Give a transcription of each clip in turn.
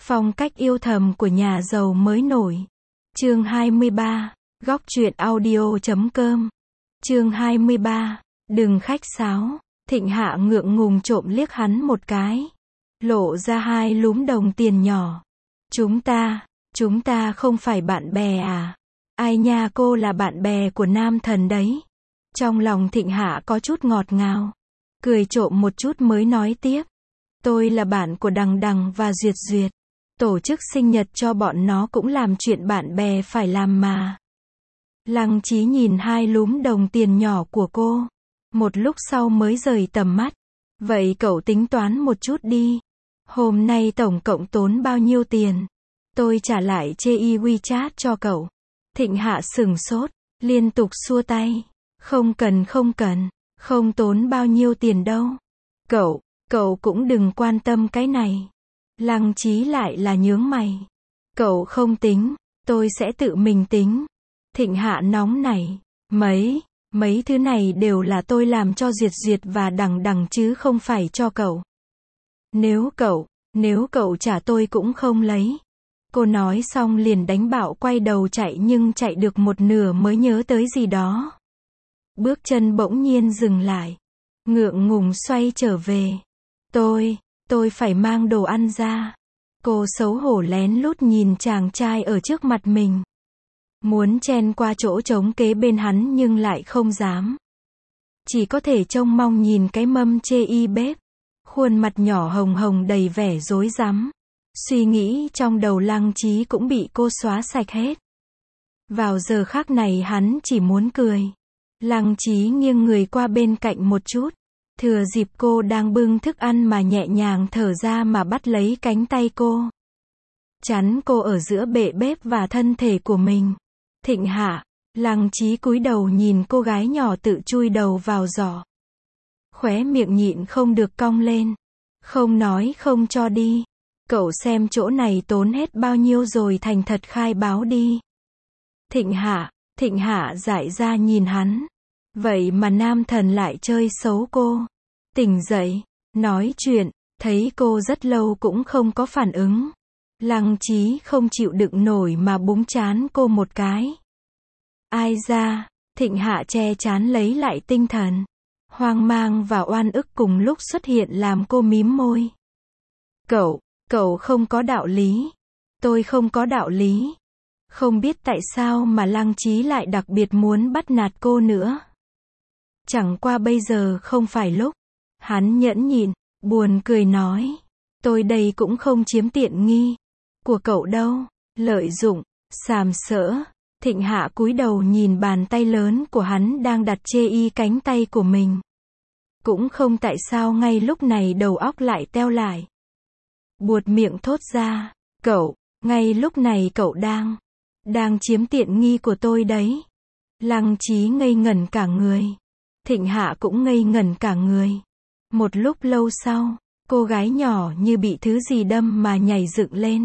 Phong cách yêu thầm của nhà giàu mới nổi. Chương 23. Góc truyện audio.com. Chương 23. Đừng khách sáo. Thịnh Hạ ngượng ngùng trộm liếc hắn một cái. Lộ ra hai lúm đồng tiền nhỏ. Chúng ta không phải bạn bè à? Ai nha, cô là bạn bè của Nam Thần đấy. Trong lòng Thịnh Hạ có chút ngọt ngào. Cười trộm một chút mới nói tiếp. Tôi là bạn của Đằng Đằng và Duyệt Duyệt. Tổ chức sinh nhật cho bọn nó cũng làm chuyện bạn bè phải làm mà. Lăng Chí nhìn hai lúm đồng tiền nhỏ của cô. Một lúc sau mới rời tầm mắt. Vậy cậu tính toán một chút đi. Hôm nay tổng cộng tốn bao nhiêu tiền? Tôi trả lại chê WeChat cho cậu. Thịnh Hạ sửng sốt, liên tục xua tay. Không cần, không tốn bao nhiêu tiền đâu. Cậu cũng đừng quan tâm cái này. Lăng Chí lại là nhướng mày. Cậu không tính, tôi sẽ tự mình tính. Thịnh Hạ nóng nảy. Mấy thứ này đều là tôi làm cho Duyệt Duyệt và Đằng Đằng chứ không phải cho cậu. Nếu cậu trả tôi cũng không lấy. Cô nói xong liền đánh bạo quay đầu chạy, nhưng chạy được một nửa mới nhớ tới gì đó. Bước chân bỗng nhiên dừng lại. Ngượng ngùng xoay trở về. Tôi phải mang đồ ăn ra. Cô xấu hổ lén lút nhìn chàng trai ở trước mặt mình. Muốn chen qua chỗ trống kế bên hắn nhưng lại không dám. Chỉ có thể trông mong nhìn cái mâm chê y bếp. Khuôn mặt nhỏ hồng hồng đầy vẻ rối rắm. Suy nghĩ trong đầu Lăng Chí cũng bị cô xóa sạch hết. Vào giờ khắc này hắn chỉ muốn cười. Lăng Chí nghiêng người qua bên cạnh một chút. Thừa dịp cô đang bưng thức ăn mà nhẹ nhàng thở ra mà bắt lấy cánh tay cô. Chắn cô ở giữa bệ bếp và thân thể của mình. Thịnh Hạ. Lăng Chí cúi đầu nhìn cô gái nhỏ tự chui đầu vào giỏ. Khóe miệng nhịn không được cong lên. Không nói không cho đi. Cậu xem chỗ này tốn hết bao nhiêu rồi, thành thật khai báo đi. Thịnh Hạ dại ra nhìn hắn. Vậy mà Nam Thần lại chơi xấu cô. Tỉnh dậy, nói chuyện, thấy cô rất lâu cũng không có phản ứng. Lăng Chí không chịu đựng nổi mà búng trán cô một cái. Ai ra? Thịnh Hạ che trán lấy lại tinh thần. Hoang mang và oan ức cùng lúc xuất hiện làm cô mím môi. Cậu không có đạo lý. Tôi không có đạo lý. Không biết tại sao mà Lăng Chí lại đặc biệt muốn bắt nạt cô nữa. Chẳng qua bây giờ không phải lúc. Hắn nhẫn nhịn, buồn cười nói. Tôi đây cũng không chiếm tiện nghi của cậu đâu. Lợi dụng, sàm sỡ. Thịnh Hạ cúi đầu nhìn bàn tay lớn của hắn đang đặt chê y cánh tay của mình. Cũng không tại sao ngay lúc này đầu óc lại teo lại. Buột miệng thốt ra. Ngay lúc này cậu đang chiếm tiện nghi của tôi đấy. Lăng Chí ngây ngẩn cả người. Thịnh Hạ cũng ngây ngẩn cả người. Một lúc lâu sau, cô gái nhỏ như bị thứ gì đâm mà nhảy dựng lên.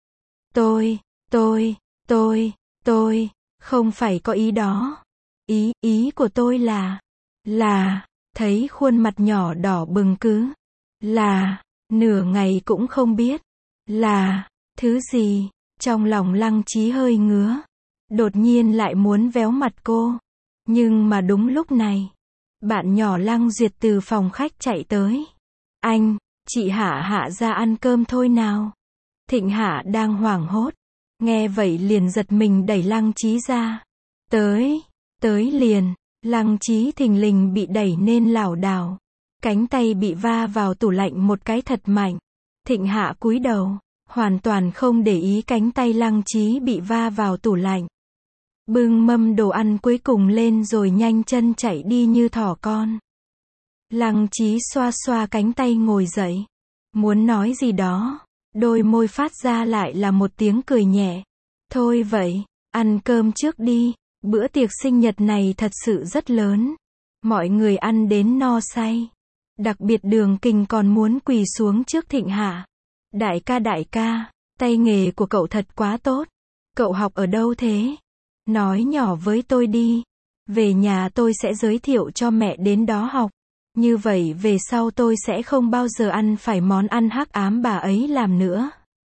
Tôi không phải có ý đó. Ý của tôi là, thấy khuôn mặt nhỏ đỏ bừng cứ, nửa ngày cũng không biết, là, thứ gì, trong lòng Lăng Chí hơi ngứa. Đột nhiên lại muốn véo mặt cô. Nhưng mà đúng lúc này, bạn nhỏ Lăng Duyệt từ phòng khách chạy tới. Anh, chị Hạ ra ăn cơm thôi nào. Thịnh Hạ đang hoảng hốt. Nghe vậy liền giật mình đẩy Lăng Chí ra. Tới liền, Lăng Chí thình lình bị đẩy nên lảo đảo. Cánh tay bị va vào tủ lạnh một cái thật mạnh. Thịnh Hạ cúi đầu, hoàn toàn không để ý cánh tay Lăng Chí bị va vào tủ lạnh. Bưng mâm đồ ăn cuối cùng lên rồi nhanh chân chạy đi như thỏ con. Lăng Chí xoa xoa cánh tay ngồi dậy. Muốn nói gì đó. Đôi môi phát ra lại là một tiếng cười nhẹ. Thôi vậy, ăn cơm trước đi. Bữa tiệc sinh nhật này thật sự rất lớn. Mọi người ăn đến no say. Đặc biệt Đường Kình còn muốn quỳ xuống trước Thịnh Hạ. Đại ca, tay nghề của cậu thật quá tốt. Cậu học ở đâu thế? Nói nhỏ với tôi đi. Về nhà tôi sẽ giới thiệu cho mẹ đến đó học. Như vậy về sau tôi sẽ không bao giờ ăn phải món ăn hắc ám bà ấy làm nữa.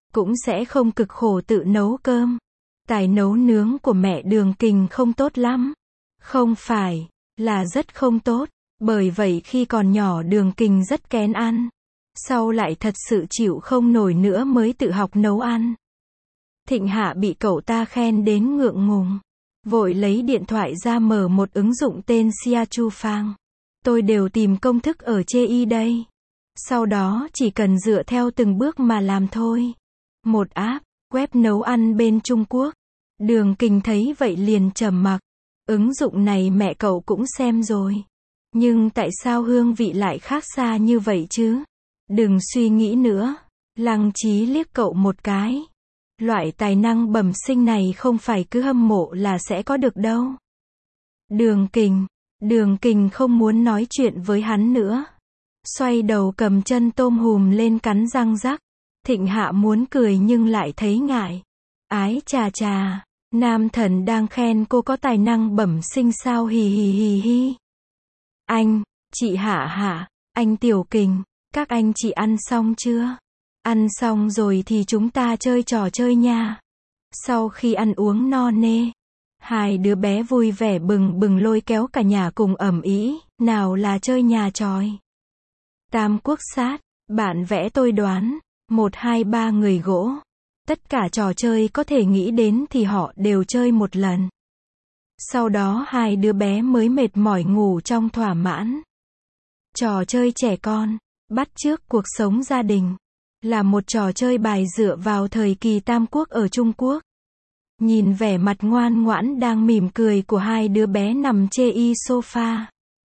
cũng sẽ không cực khổ tự nấu cơm. Tài nấu nướng của mẹ Đường Kình không tốt lắm. Không phải, là rất không tốt. Bởi vậy khi còn nhỏ Đường Kình rất kén ăn. Sau lại thật sự chịu không nổi nữa mới tự học nấu ăn. Thịnh Hạ bị cậu ta khen đến ngượng ngùng. Vội lấy điện thoại ra mở một ứng dụng tên Sia Chu Phang. Tôi đều tìm công thức ở Chê đây. Sau đó chỉ cần dựa theo từng bước mà làm thôi. Một app, web nấu ăn bên Trung Quốc. Đường Kình thấy vậy liền trầm mặc. Ứng dụng này mẹ cậu cũng xem rồi. Nhưng tại sao hương vị lại khác xa như vậy chứ? Đừng suy nghĩ nữa. Lăng Chí liếc cậu một cái. Loại tài năng bẩm sinh này không phải cứ hâm mộ là sẽ có được đâu. Đường Kình không muốn nói chuyện với hắn nữa. Xoay đầu cầm chân tôm hùm lên cắn răng rắc. Thịnh Hạ muốn cười nhưng lại thấy ngại. Ái chà chà, nam thần đang khen cô có tài năng bẩm sinh sao, hì hì hì hì. Anh, chị Hạ, anh Tiểu Kình, các anh chị ăn xong chưa? Ăn xong rồi thì chúng ta chơi trò chơi nha. Sau khi ăn uống no nê, hai đứa bé vui vẻ bừng bừng lôi kéo cả nhà cùng ầm ĩ, nào là chơi nhà tròi. Tam quốc sát, bạn vẽ tôi đoán, 1 2 3 người gỗ. Tất cả trò chơi có thể nghĩ đến thì họ đều chơi một lần. Sau đó hai đứa bé mới mệt mỏi ngủ trong thỏa mãn. Trò chơi trẻ con, bắt chước cuộc sống gia đình, là một trò chơi bài dựa vào thời kỳ Tam Quốc ở Trung Quốc. Nhìn vẻ mặt ngoan ngoãn đang mỉm cười của hai đứa bé nằm chê sofa.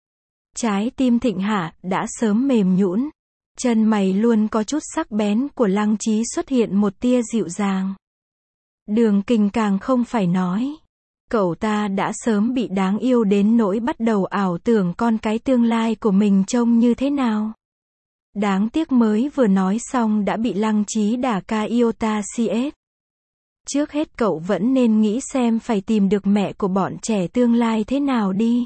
Trái tim Thịnh Hạ đã sớm mềm nhũn. Chân mày luôn có chút sắc bén của Lăng Chí xuất hiện một tia dịu dàng. Đường Kình càng không phải nói. Cậu ta đã sớm bị đáng yêu đến nỗi bắt đầu ảo tưởng con cái tương lai của mình trông như thế nào. Đáng tiếc mới vừa nói xong đã bị Lăng Chí đả ca iota cs. Trước hết cậu vẫn nên nghĩ xem phải tìm được mẹ của bọn trẻ tương lai thế nào đi.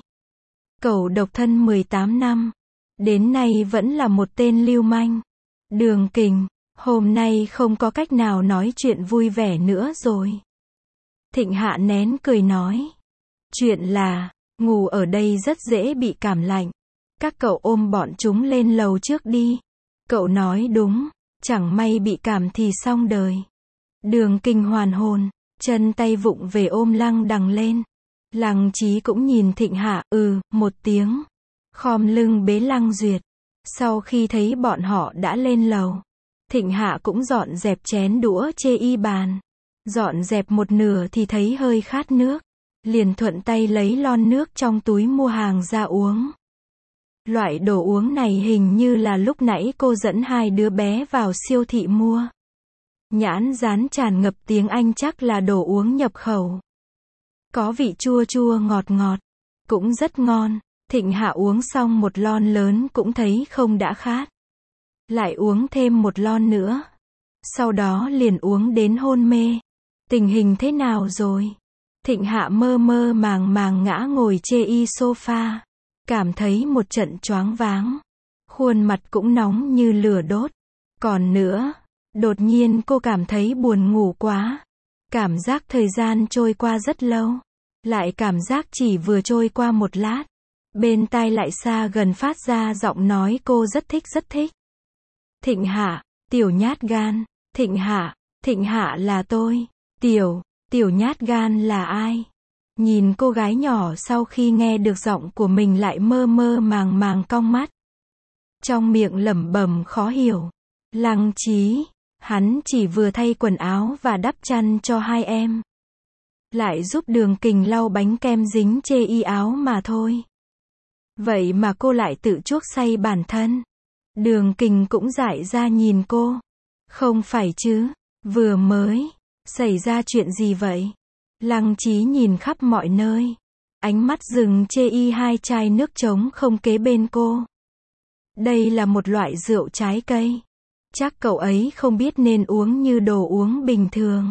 Cậu độc thân 18 năm. Đến nay vẫn là một tên lưu manh. Đường Kình, hôm nay không có cách nào nói chuyện vui vẻ nữa rồi. Thịnh Hạ nén cười nói. Chuyện là, ngủ ở đây rất dễ bị cảm lạnh. Các cậu ôm bọn chúng lên lầu trước đi. Cậu nói đúng, chẳng may bị cảm thì xong đời. Đường Kình hoàn hồn, chân tay vụng về ôm Lăng Đằng lên. Lăng Chí cũng nhìn Thịnh Hạ, một tiếng. Khom lưng bế Lăng Duyệt. Sau khi thấy bọn họ đã lên lầu, Thịnh Hạ cũng dọn dẹp chén đũa chê bàn. Dọn dẹp một nửa thì thấy hơi khát nước. Liền thuận tay lấy lon nước trong túi mua hàng ra uống. Loại đồ uống này hình như là lúc nãy cô dẫn hai đứa bé vào siêu thị mua. Nhãn dán tràn ngập tiếng Anh, chắc là đồ uống nhập khẩu. Có vị chua chua ngọt ngọt, cũng rất ngon. Thịnh Hạ uống xong một lon lớn cũng thấy không đã khát. Lại uống thêm một lon nữa. Sau đó liền uống đến hôn mê. Tình hình thế nào rồi? Thịnh Hạ mơ mơ màng màng ngã ngồi chê sofa. Cảm thấy một trận choáng váng. Khuôn mặt cũng nóng như lửa đốt. Còn nữa, đột nhiên cô cảm thấy buồn ngủ quá. Cảm giác thời gian trôi qua rất lâu. Lại cảm giác chỉ vừa trôi qua một lát. Bên tai lại xa gần phát ra giọng nói cô rất thích. Thịnh Hạ, tiểu nhát gan. Thịnh Hạ là tôi. Tiểu nhát gan là ai? Nhìn cô gái nhỏ sau khi nghe được giọng của mình lại mơ mơ màng màng cong mắt. Trong miệng lẩm bẩm khó hiểu. Lăng Chí, hắn chỉ vừa thay quần áo và đắp chăn cho hai em. Lại giúp Đường Kình lau bánh kem dính chê áo mà thôi. Vậy mà cô lại tự chuốc say bản thân. Đường Kình cũng dại ra nhìn cô. Không phải chứ, vừa mới xảy ra chuyện gì vậy? Lăng Chí nhìn khắp mọi nơi. Ánh mắt dừng chê hai chai nước trống không kế bên cô. Đây là một loại rượu trái cây. Chắc cậu ấy không biết nên uống như đồ uống bình thường.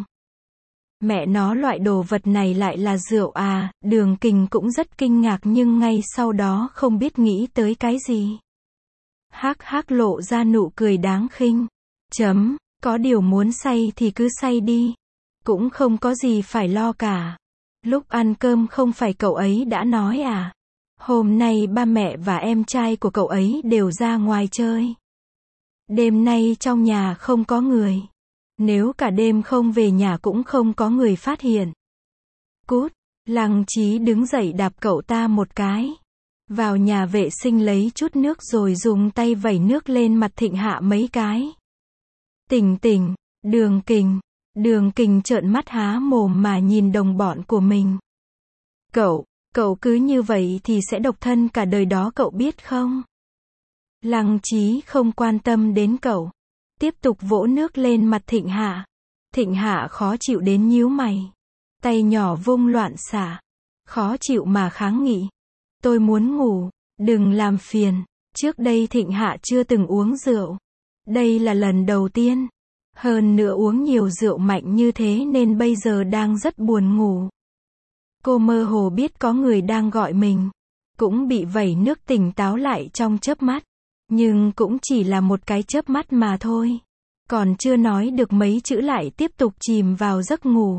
Mẹ nó, loại đồ vật này lại là rượu à? Đường Kình cũng rất kinh ngạc nhưng ngay sau đó không biết nghĩ tới cái gì. Hắc lộ ra nụ cười đáng khinh. Có điều muốn say thì cứ say đi. Cũng không có gì phải lo cả. Lúc ăn cơm không phải cậu ấy đã nói à? Hôm nay ba mẹ và em trai của cậu ấy đều ra ngoài chơi. Đêm nay trong nhà không có người. Nếu cả đêm không về nhà cũng không có người phát hiện. Cút, Lăng Chí đứng dậy đạp cậu ta một cái. Vào nhà vệ sinh lấy chút nước rồi dùng tay vẩy nước lên mặt Thịnh Hạ mấy cái. Tỉnh tỉnh, Đường Kình trợn mắt há mồm mà nhìn đồng bọn của mình. Cậu cứ như vậy thì sẽ độc thân cả đời đó cậu biết không? Lăng Chí không quan tâm đến cậu. Tiếp tục vỗ nước lên mặt Thịnh Hạ. Thịnh Hạ khó chịu đến nhíu mày. Tay nhỏ vung loạn xả. Khó chịu mà kháng nghị. Tôi muốn ngủ, đừng làm phiền. Trước đây Thịnh Hạ chưa từng uống rượu. Đây là lần đầu tiên. Hơn nữa uống nhiều rượu mạnh như thế nên bây giờ đang rất buồn ngủ. Cô mơ hồ biết có người đang gọi mình. Cũng bị vẩy nước tỉnh táo lại trong chớp mắt. Nhưng cũng chỉ là một cái chớp mắt mà thôi. Còn chưa nói được mấy chữ lại tiếp tục chìm vào giấc ngủ.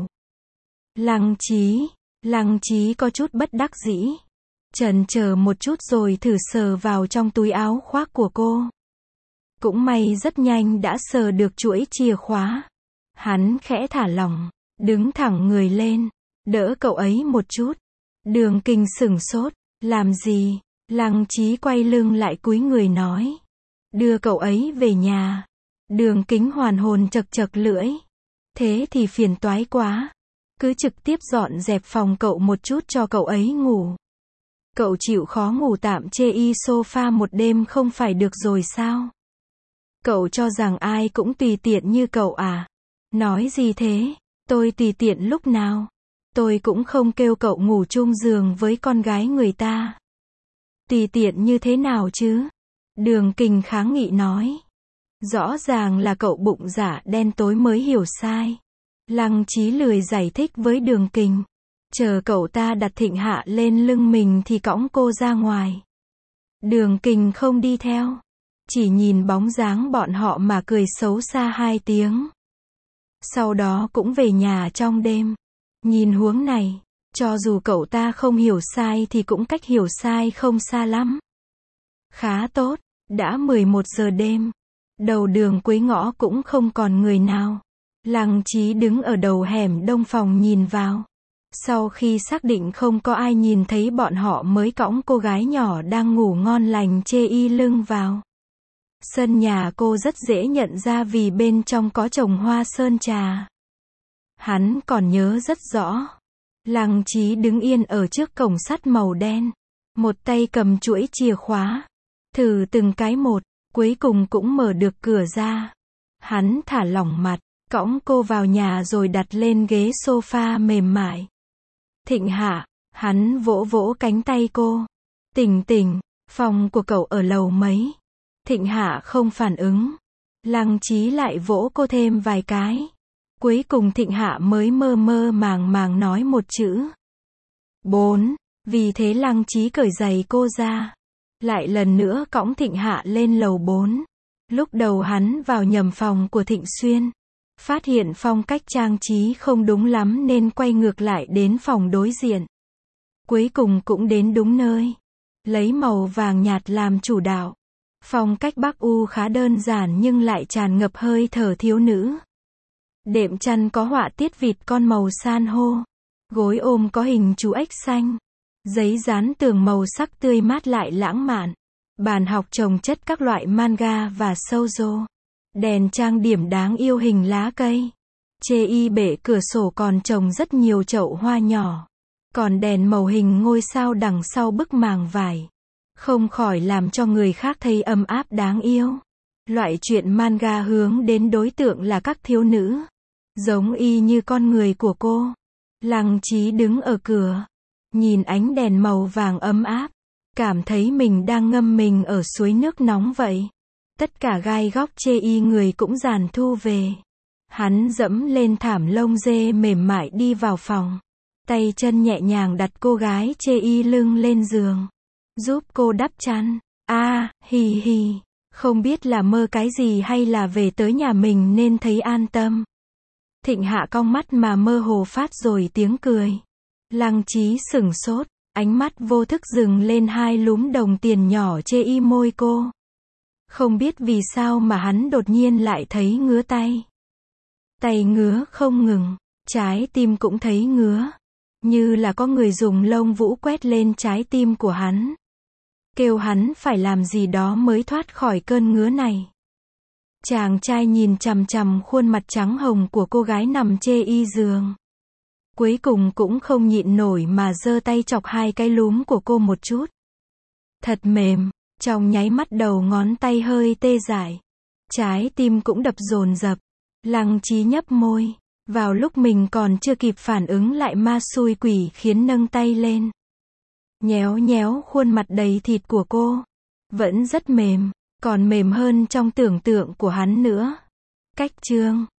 Lăng Chí có chút bất đắc dĩ. Chần chờ một chút rồi thử sờ vào trong túi áo khoác của cô. Cũng may rất nhanh đã sờ được chuỗi chìa khóa. Hắn khẽ thả lỏng, đứng thẳng người lên, đỡ cậu ấy một chút. Đường Kình sửng sốt, làm gì? Lăng Chí quay lưng lại cúi người nói. Đưa cậu ấy về nhà. Đường Kính hoàn hồn chật chật lưỡi. Thế thì phiền toái quá. Cứ trực tiếp dọn dẹp phòng cậu một chút cho cậu ấy ngủ. Cậu chịu khó ngủ tạm chê y sofa một đêm không phải được rồi sao? Cậu cho rằng ai cũng tùy tiện như cậu à? Nói gì thế? Tôi tùy tiện lúc nào? Tôi cũng không kêu cậu ngủ chung giường với con gái người ta. Tùy tiện như thế nào chứ? Đường Kình kháng nghị nói. Rõ ràng là cậu bụng dạ đen tối mới hiểu sai. Lăng Chí lười giải thích với Đường Kình. Chờ cậu ta đặt Thịnh Hạ lên lưng mình thì cõng cô ra ngoài. Đường Kình không đi theo. Chỉ nhìn bóng dáng bọn họ mà cười xấu xa 2 tiếng. Sau đó cũng về nhà trong đêm. Nhìn huống này, cho dù cậu ta không hiểu sai thì cũng cách hiểu sai không xa lắm. Khá tốt, đã 11 giờ đêm. Đầu đường cuối ngõ cũng không còn người nào. Lăng Chí đứng ở đầu hẻm đông phòng nhìn vào. Sau khi xác định không có ai nhìn thấy bọn họ mới cõng cô gái nhỏ đang ngủ ngon lành chê y lưng vào. Sân nhà cô rất dễ nhận ra vì bên trong có trồng hoa sơn trà. Hắn còn nhớ rất rõ. Lăng Chí đứng yên ở trước cổng sắt màu đen. Một tay cầm chuỗi chìa khóa. Thử từng cái một, cuối cùng cũng mở được cửa ra. Hắn thả lỏng mặt, cõng cô vào nhà rồi đặt lên ghế sofa mềm mại. Thịnh Hạ, hắn vỗ vỗ cánh tay cô. Tỉnh, phòng của cậu ở lầu mấy? Thịnh Hạ không phản ứng. Lăng Chí lại vỗ cô thêm vài cái. Cuối cùng Thịnh Hạ mới mơ mơ màng nói một chữ. 4. Vì thế Lăng Chí cởi giày cô ra. Lại lần nữa cõng Thịnh Hạ lên lầu 4. Lúc đầu hắn vào nhầm phòng của Thịnh Xuyên. Phát hiện phong cách trang trí không đúng lắm nên quay ngược lại đến phòng đối diện. Cuối cùng cũng đến đúng nơi. Lấy màu vàng nhạt làm chủ đạo. Phong cách Bắc U khá đơn giản nhưng lại tràn ngập hơi thở thiếu nữ. Đệm chăn có họa tiết vịt con màu san hô. Gối ôm có hình chú ếch xanh. Giấy dán tường màu sắc tươi mát lại lãng mạn. Bàn học trồng chất các loại manga và shoujo. Đèn trang điểm đáng yêu hình lá cây. Chê y bệ cửa sổ còn trồng rất nhiều chậu hoa nhỏ. Còn đèn màu hình ngôi sao đằng sau bức màng vải. Không khỏi làm cho người khác thấy ấm áp đáng yêu. Loại truyện manga hướng đến đối tượng là các thiếu nữ. Giống y như con người của cô. Lăng Chí đứng ở cửa. Nhìn ánh đèn màu vàng ấm áp. Cảm thấy mình đang ngâm mình ở suối nước nóng vậy. Tất cả gai góc chê y người cũng dàn thu về. Hắn dẫm lên thảm lông dê mềm mại đi vào phòng. Tay chân nhẹ nhàng đặt cô gái chê y lưng lên giường. Giúp cô đắp chăn. Hì hì. Không biết là mơ cái gì hay là về tới nhà mình nên thấy an tâm. Thịnh Hạ cong mắt mà mơ hồ phát rồi tiếng cười. Lăng Chí sửng sốt, ánh mắt vô thức dừng lên hai lúm đồng tiền nhỏ chê y môi cô. Không biết vì sao mà hắn đột nhiên lại thấy ngứa tay. Tay ngứa không ngừng, trái tim cũng thấy ngứa. Như là có người dùng lông vũ quét lên trái tim của hắn. Kêu hắn phải làm gì đó mới thoát khỏi cơn ngứa này. Chàng trai nhìn chằm chằm khuôn mặt trắng hồng của cô gái nằm chê y giường. Cuối cùng cũng không nhịn nổi mà giơ tay chọc hai cái lúm của cô một chút. Thật mềm, trong nháy mắt đầu ngón tay hơi tê dại. Trái tim cũng đập dồn dập. Lăng Chí nhấp môi. Vào lúc mình còn chưa kịp phản ứng lại ma xui quỷ khiến nâng tay lên. Nhéo nhéo khuôn mặt đầy thịt của cô. Vẫn rất mềm, còn mềm hơn trong tưởng tượng của hắn nữa. Cách chương